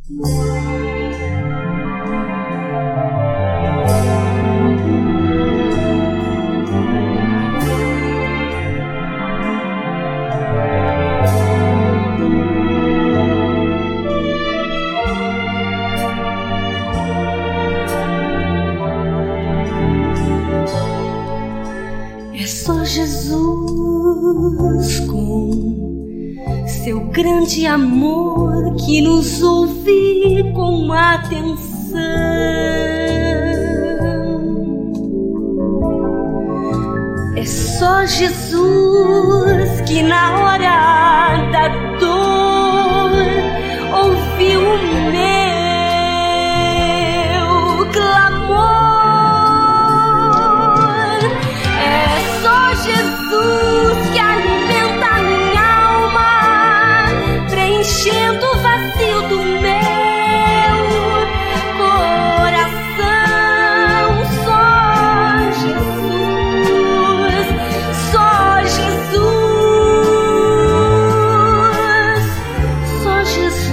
É só Jesus com seu grande amor que nos ouve com atenção. É só Jesus que na hora da dor ouviu o meu clamor. Jesus que alimenta a minha alma, preenchendo o vazio do meu coração. Só Jesus, só Jesus, só Jesus.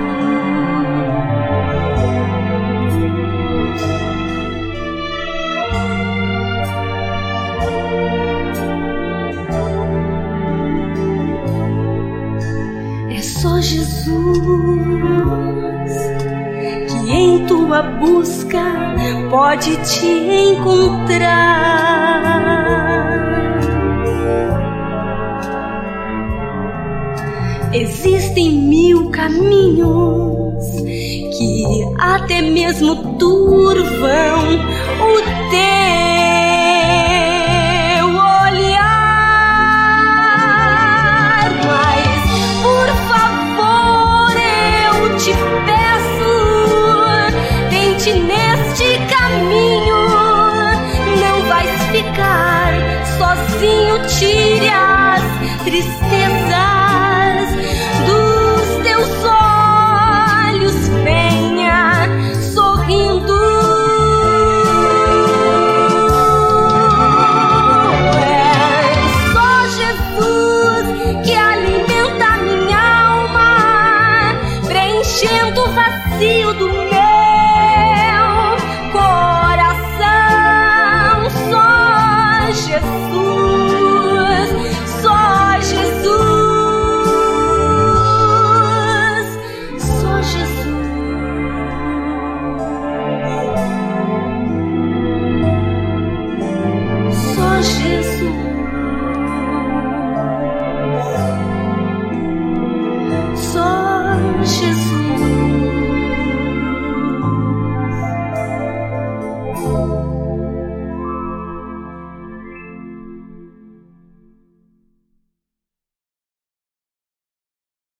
Só Jesus que em tua busca pode te encontrar. Existem 1000 caminhos que até mesmo turvam o teu olhar, mas por favor eu te peço, tente neste caminho, não vais ficar sozinho, tire as tristezas dos teus olhos, venha sorrindo. É só Jesus que alimenta a minha alma, preenchendo o vazio do meu